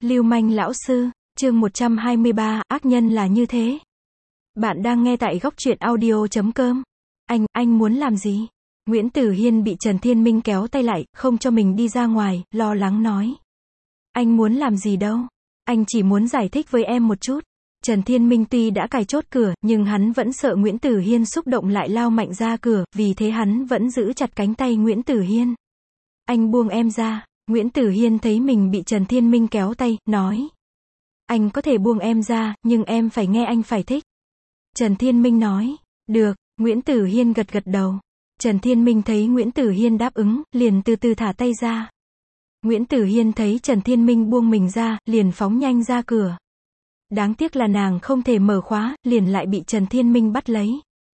Lưu manh lão sư, chương 123, ác nhân là như thế. Bạn đang nghe tại góc truyện audio.com. Anh muốn làm gì? Nguyễn Tử Hiên bị Trần Thiên Minh kéo tay lại, không cho mình đi ra ngoài, lo lắng nói. Anh muốn làm gì đâu? Anh chỉ muốn giải thích với em một chút. Trần Thiên Minh tuy đã cài chốt cửa, nhưng hắn vẫn sợ Nguyễn Tử Hiên xúc động lại lao mạnh ra cửa, vì thế hắn vẫn giữ chặt cánh tay Nguyễn Tử Hiên. Anh buông em ra. Nguyễn Tử Hiên thấy mình bị Trần Thiên Minh kéo tay, nói. Anh có thể buông em ra, nhưng em phải nghe anh phải thích. Trần Thiên Minh nói. Được, Nguyễn Tử Hiên gật gật đầu. Trần Thiên Minh thấy Nguyễn Tử Hiên đáp ứng, liền từ từ thả tay ra. Nguyễn Tử Hiên thấy Trần Thiên Minh buông mình ra, liền phóng nhanh ra cửa. Đáng tiếc là nàng không thể mở khóa, liền lại bị Trần Thiên Minh bắt lấy.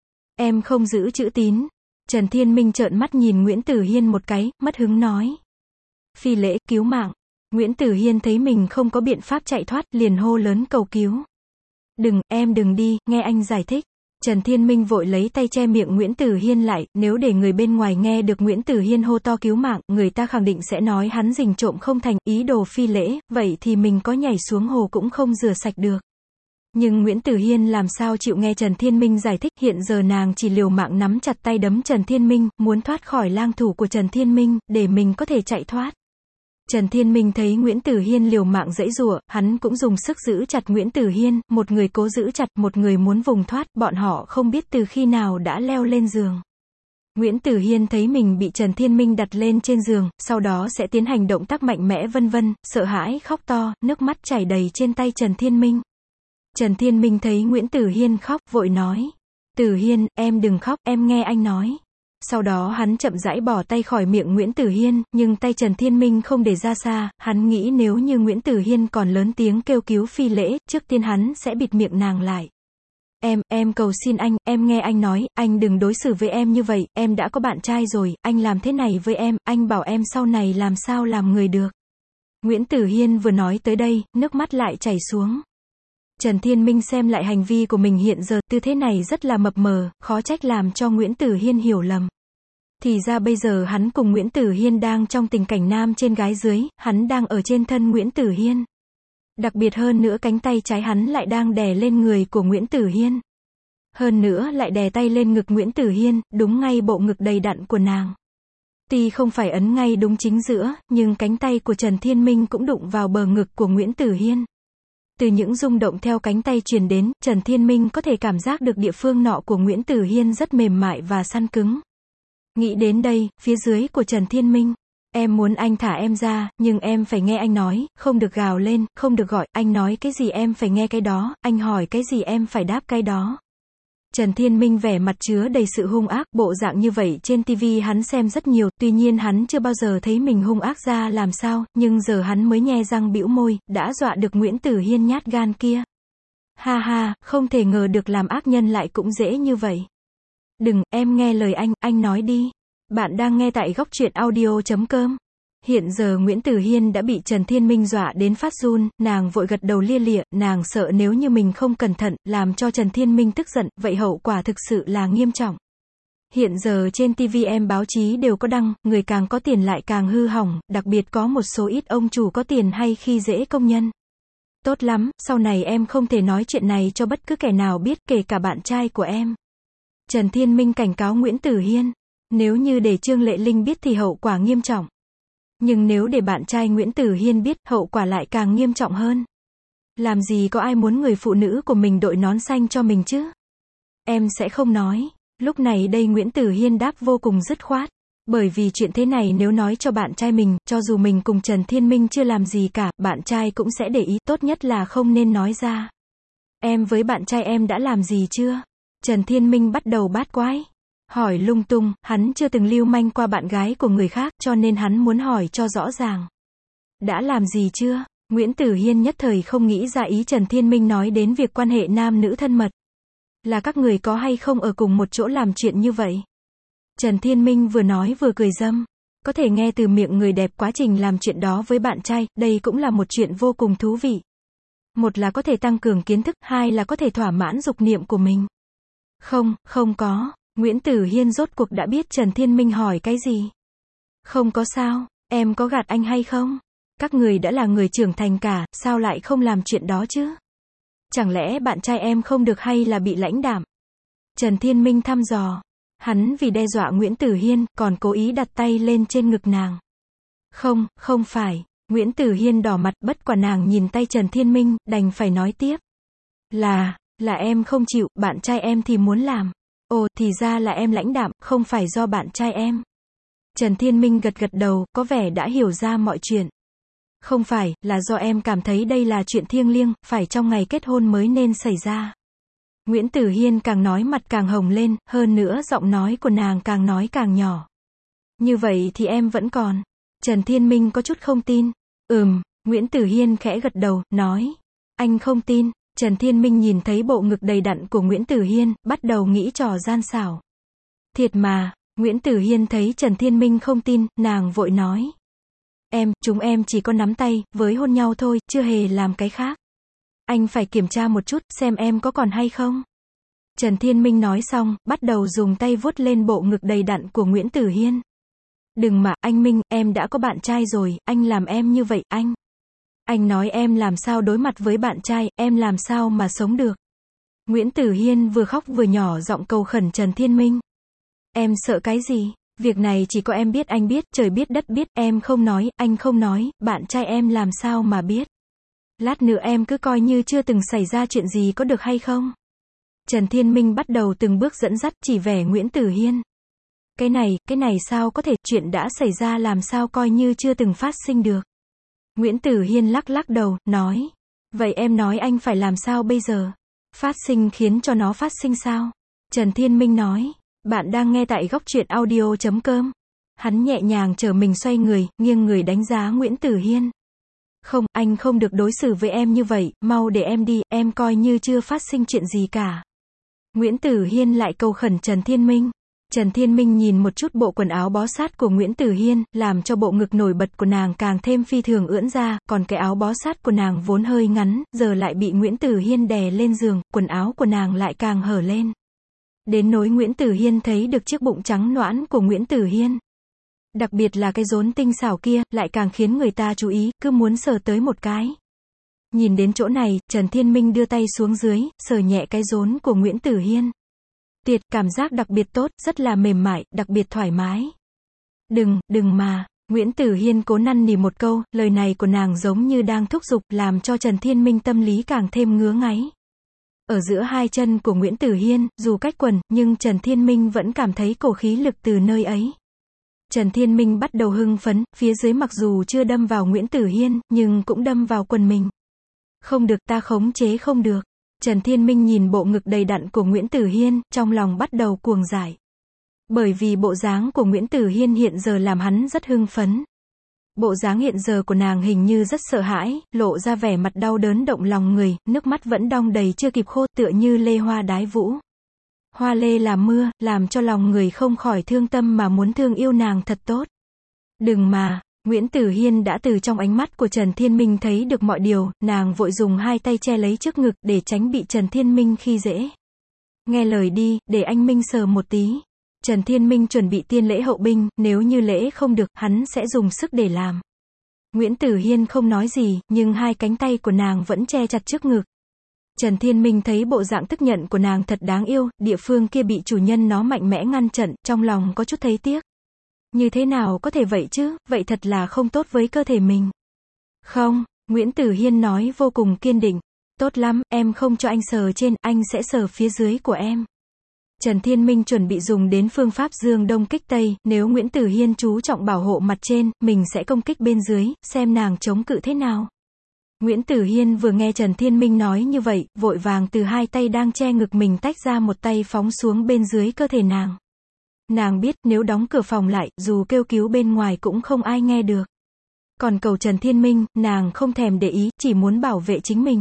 Em không giữ chữ tín. Trần Thiên Minh trợn mắt nhìn Nguyễn Tử Hiên một cái, mất hứng nói. Phi lễ, cứu mạng. Nguyễn Tử Hiên thấy mình không có biện pháp chạy thoát, liền hô lớn cầu cứu. Đừng, em đừng đi, nghe anh giải thích. Trần Thiên Minh vội lấy tay che miệng Nguyễn Tử Hiên lại, nếu để người bên ngoài nghe được Nguyễn Tử Hiên hô to cứu mạng, người ta khẳng định sẽ nói hắn rình trộm không thành, ý đồ phi lễ, vậy thì mình có nhảy xuống hồ cũng không rửa sạch được. Nhưng Nguyễn Tử Hiên làm sao chịu nghe Trần Thiên Minh giải thích, hiện giờ nàng chỉ liều mạng nắm chặt tay đấm Trần Thiên Minh, muốn thoát khỏi lang thủ của Trần Thiên Minh, để mình có thể chạy thoát. Trần Thiên Minh thấy Nguyễn Tử Hiên liều mạng giãy giụa, hắn cũng dùng sức giữ chặt Nguyễn Tử Hiên, một người cố giữ chặt, một người muốn vùng thoát, bọn họ không biết từ khi nào đã leo lên giường. Nguyễn Tử Hiên thấy mình bị Trần Thiên Minh đặt lên trên giường, sau đó sẽ tiến hành động tác mạnh mẽ vân vân, sợ hãi khóc to, nước mắt chảy đầy trên tay Trần Thiên Minh. Trần Thiên Minh thấy Nguyễn Tử Hiên khóc, vội nói. Tử Hiên, em đừng khóc, em nghe anh nói. Sau đó hắn chậm rãi bỏ tay khỏi miệng Nguyễn Tử Hiên, nhưng tay Trần Thiên Minh không để ra xa, hắn nghĩ nếu như Nguyễn Tử Hiên còn lớn tiếng kêu cứu phi lễ, trước tiên hắn sẽ bịt miệng nàng lại. Em cầu xin anh, em nghe anh nói, anh đừng đối xử với em như vậy, em đã có bạn trai rồi, anh làm thế này với em, anh bảo em sau này làm sao làm người được. Nguyễn Tử Hiên vừa nói tới đây, nước mắt lại chảy xuống. Trần Thiên Minh xem lại hành vi của mình hiện giờ, tư thế này rất là mập mờ, khó trách làm cho Nguyễn Tử Hiên hiểu lầm. Thì ra bây giờ hắn cùng Nguyễn Tử Hiên đang trong tình cảnh nam trên gái dưới, hắn đang ở trên thân Nguyễn Tử Hiên. Đặc biệt hơn nữa cánh tay trái hắn lại đang đè lên người của Nguyễn Tử Hiên. Hơn nữa lại đè tay lên ngực Nguyễn Tử Hiên, đúng ngay bộ ngực đầy đặn của nàng. Tuy không phải ấn ngay đúng chính giữa, nhưng cánh tay của Trần Thiên Minh cũng đụng vào bờ ngực của Nguyễn Tử Hiên. Từ những rung động theo cánh tay truyền đến, Trần Thiên Minh có thể cảm giác được địa phương nọ của Nguyễn Tử Hiên rất mềm mại và săn cứng. Nghĩ đến đây, phía dưới của Trần Thiên Minh. Em muốn anh thả em ra, nhưng em phải nghe anh nói, không được gào lên, không được gọi, anh nói cái gì em phải nghe cái đó, anh hỏi cái gì em phải đáp cái đó. Trần Thiên Minh vẻ mặt chứa đầy sự hung ác, bộ dạng như vậy trên TV hắn xem rất nhiều, tuy nhiên hắn chưa bao giờ thấy mình hung ác ra làm sao, nhưng giờ hắn mới nhe răng bĩu môi, đã dọa được Nguyễn Tử Hiên nhát gan kia. Ha ha, không thể ngờ được làm ác nhân lại cũng dễ như vậy. Đừng, em nghe lời anh nói đi. Bạn đang nghe tại góc truyện audio.com. Hiện giờ Nguyễn Tử Hiên đã bị Trần Thiên Minh dọa đến phát run, nàng vội gật đầu lia lịa, nàng sợ nếu như mình không cẩn thận, làm cho Trần Thiên Minh tức giận, vậy hậu quả thực sự là nghiêm trọng. Hiện giờ trên TV báo chí đều có đăng, người càng có tiền lại càng hư hỏng, đặc biệt có một số ít ông chủ có tiền hay khi dễ công nhân. Tốt lắm, sau này em không thể nói chuyện này cho bất cứ kẻ nào biết, kể cả bạn trai của em. Trần Thiên Minh cảnh cáo Nguyễn Tử Hiên. Nếu như để Trương Lệ Linh biết thì hậu quả nghiêm trọng. Nhưng nếu để bạn trai Nguyễn Tử Hiên biết, hậu quả lại càng nghiêm trọng hơn. Làm gì có ai muốn người phụ nữ của mình đội nón xanh cho mình chứ? Em sẽ không nói. Lúc này đây Nguyễn Tử Hiên đáp vô cùng dứt khoát. Bởi vì chuyện thế này nếu nói cho bạn trai mình, cho dù mình cùng Trần Thiên Minh chưa làm gì cả, bạn trai cũng sẽ để ý, tốt nhất là không nên nói ra. Em với bạn trai em đã làm gì chưa? Trần Thiên Minh bắt đầu bát quái. Hỏi lung tung, hắn chưa từng lưu manh qua bạn gái của người khác, cho nên hắn muốn hỏi cho rõ ràng. Đã làm gì chưa? Nguyễn Tử Hiên nhất thời không nghĩ ra ý Trần Thiên Minh nói đến việc quan hệ nam nữ thân mật. Là các người có hay không ở cùng một chỗ làm chuyện như vậy? Trần Thiên Minh vừa nói vừa cười dâm. Có thể nghe từ miệng người đẹp quá trình làm chuyện đó với bạn trai, đây cũng là một chuyện vô cùng thú vị. Một là có thể tăng cường kiến thức, hai là có thể thỏa mãn dục niệm của mình. Không có. Nguyễn Tử Hiên rốt cuộc đã biết Trần Thiên Minh hỏi cái gì. Không có sao, em có gạt anh hay không? Các người đã là người trưởng thành cả, sao lại không làm chuyện đó chứ? Chẳng lẽ bạn trai em không được hay là bị lãnh đạm? Trần Thiên Minh thăm dò. Hắn vì đe dọa Nguyễn Tử Hiên, còn cố ý đặt tay lên trên ngực nàng. Không, không phải. Nguyễn Tử Hiên đỏ mặt, bất quả nàng nhìn tay Trần Thiên Minh, đành phải nói tiếp. Là em không chịu, bạn trai em thì muốn làm. Ồ, thì ra là em lãnh đạm, không phải do bạn trai em. Trần Thiên Minh gật gật đầu, có vẻ đã hiểu ra mọi chuyện. Không phải, là do em cảm thấy đây là chuyện thiêng liêng, phải trong ngày kết hôn mới nên xảy ra. Nguyễn Tử Hiên càng nói mặt càng hồng lên, hơn nữa giọng nói của nàng càng nói càng nhỏ. Như vậy thì em vẫn còn. Trần Thiên Minh có chút không tin. Nguyễn Tử Hiên khẽ gật đầu, nói. Anh không tin. Trần Thiên Minh nhìn thấy bộ ngực đầy đặn của Nguyễn Tử Hiên, bắt đầu nghĩ trò gian xảo. Thiệt mà, Nguyễn Tử Hiên thấy Trần Thiên Minh không tin, nàng vội nói. Chúng em chỉ có nắm tay, với hôn nhau thôi, chưa hề làm cái khác. Anh phải kiểm tra một chút, xem em có còn hay không. Trần Thiên Minh nói xong, bắt đầu dùng tay vuốt lên bộ ngực đầy đặn của Nguyễn Tử Hiên. Đừng mà, anh Minh, em đã có bạn trai rồi, anh làm em như vậy, anh. Anh nói em làm sao đối mặt với bạn trai, em làm sao mà sống được. Nguyễn Tử Hiên vừa khóc vừa nhỏ giọng cầu khẩn Trần Thiên Minh. Em sợ cái gì? Việc này chỉ có em biết, anh biết, trời biết đất biết, em không nói, anh không nói, bạn trai em làm sao mà biết. Lát nữa em cứ coi như chưa từng xảy ra chuyện gì có được hay không? Trần Thiên Minh bắt đầu từng bước dẫn dắt chỉ vẻ Nguyễn Tử Hiên. Cái này sao có thể, chuyện đã xảy ra làm sao coi như chưa từng phát sinh được. Nguyễn Tử Hiên lắc lắc đầu, nói. Vậy em nói anh phải làm sao bây giờ? Phát sinh khiến cho nó phát sinh sao? Trần Thiên Minh nói. Bạn đang nghe tại góc truyện audio.com. Hắn nhẹ nhàng trở mình xoay người, nghiêng người đánh giá Nguyễn Tử Hiên. Không, anh không được đối xử với em như vậy, mau để em đi, em coi như chưa phát sinh chuyện gì cả. Nguyễn Tử Hiên lại cầu khẩn Trần Thiên Minh. Trần Thiên Minh nhìn một chút bộ quần áo bó sát của Nguyễn Tử Hiên, làm cho bộ ngực nổi bật của nàng càng thêm phi thường ưỡn ra, còn cái áo bó sát của nàng vốn hơi ngắn, giờ lại bị Nguyễn Tử Hiên đè lên giường, quần áo của nàng lại càng hở lên. Đến nỗi Nguyễn Tử Hiên thấy được chiếc bụng trắng nõn của Nguyễn Tử Hiên. Đặc biệt là cái rốn tinh xảo kia, lại càng khiến người ta chú ý, cứ muốn sờ tới một cái. Nhìn đến chỗ này, Trần Thiên Minh đưa tay xuống dưới, sờ nhẹ cái rốn của Nguyễn Tử Hiên. Tuyệt, cảm giác đặc biệt tốt, rất là mềm mại, đặc biệt thoải mái. Đừng mà. Nguyễn Tử Hiên cố năn nỉ một câu, lời này của nàng giống như đang thúc giục, làm cho Trần Thiên Minh tâm lý càng thêm ngứa ngáy. Ở giữa hai chân của Nguyễn Tử Hiên, dù cách quần, nhưng Trần Thiên Minh vẫn cảm thấy cổ khí lực từ nơi ấy. Trần Thiên Minh bắt đầu hưng phấn, phía dưới mặc dù chưa đâm vào Nguyễn Tử Hiên, nhưng cũng đâm vào quần mình. Không được, ta khống chế không được. Trần Thiên Minh nhìn bộ ngực đầy đặn của Nguyễn Tử Hiên, trong lòng bắt đầu cuồng dại. Bởi vì bộ dáng của Nguyễn Tử Hiên hiện giờ làm hắn rất hưng phấn. Bộ dáng hiện giờ của nàng hình như rất sợ hãi, lộ ra vẻ mặt đau đớn động lòng người, nước mắt vẫn đong đầy chưa kịp khô, tựa như lê hoa đái vũ. Hoa lê làm mưa, làm cho lòng người không khỏi thương tâm mà muốn thương yêu nàng thật tốt. Đừng mà. Nguyễn Tử Hiên đã từ trong ánh mắt của Trần Thiên Minh thấy được mọi điều, nàng vội dùng hai tay che lấy trước ngực để tránh bị Trần Thiên Minh khi dễ. Nghe lời đi, để anh Minh sờ một tí. Trần Thiên Minh chuẩn bị tiên lễ hậu binh, nếu như lễ không được, hắn sẽ dùng sức để làm. Nguyễn Tử Hiên không nói gì, nhưng hai cánh tay của nàng vẫn che chặt trước ngực. Trần Thiên Minh thấy bộ dạng tức giận của nàng thật đáng yêu, địa phương kia bị chủ nhân nó mạnh mẽ ngăn chặn, trong lòng có chút thấy tiếc. Như thế nào có thể vậy chứ, vậy thật là không tốt với cơ thể mình. Không, Nguyễn Tử Hiên nói vô cùng kiên định. Tốt lắm, em không cho anh sờ trên, anh sẽ sờ phía dưới của em. Trần Thiên Minh chuẩn bị dùng đến phương pháp dương đông kích tây, nếu Nguyễn Tử Hiên chú trọng bảo hộ mặt trên, mình sẽ công kích bên dưới, xem nàng chống cự thế nào. Nguyễn Tử Hiên vừa nghe Trần Thiên Minh nói như vậy, vội vàng từ hai tay đang che ngực mình tách ra một tay phóng xuống bên dưới cơ thể nàng. Nàng biết nếu đóng cửa phòng lại, dù kêu cứu bên ngoài cũng không ai nghe được. Còn cầu Trần Thiên Minh, nàng không thèm để ý, chỉ muốn bảo vệ chính mình.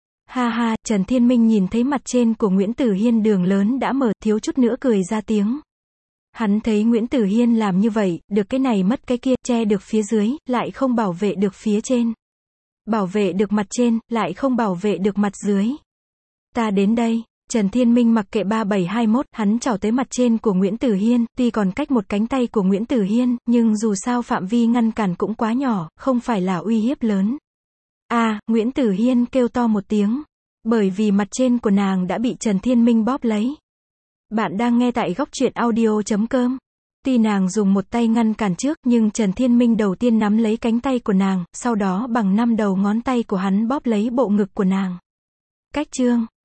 Ha ha, Trần Thiên Minh nhìn thấy mặt trên của Nguyễn Tử Hiên đường lớn đã mở, thiếu chút nữa cười ra tiếng. Hắn thấy Nguyễn Tử Hiên làm như vậy, được cái này mất cái kia, che được phía dưới, lại không bảo vệ được phía trên. Bảo vệ được mặt trên, lại không bảo vệ được mặt dưới. Ta đến đây. Trần Thiên Minh mặc kệ 3721, hắn chảo tới mặt trên của Nguyễn Tử Hiên, tuy còn cách một cánh tay của Nguyễn Tử Hiên, nhưng dù sao phạm vi ngăn cản cũng quá nhỏ, không phải là uy hiếp lớn. Nguyễn Tử Hiên kêu to một tiếng, bởi vì mặt trên của nàng đã bị Trần Thiên Minh bóp lấy. Bạn đang nghe tại góc truyện audio.com. Tuy nàng dùng một tay ngăn cản trước, nhưng Trần Thiên Minh đầu tiên nắm lấy cánh tay của nàng, sau đó bằng 5 đầu ngón tay của hắn bóp lấy bộ ngực của nàng. Cách chương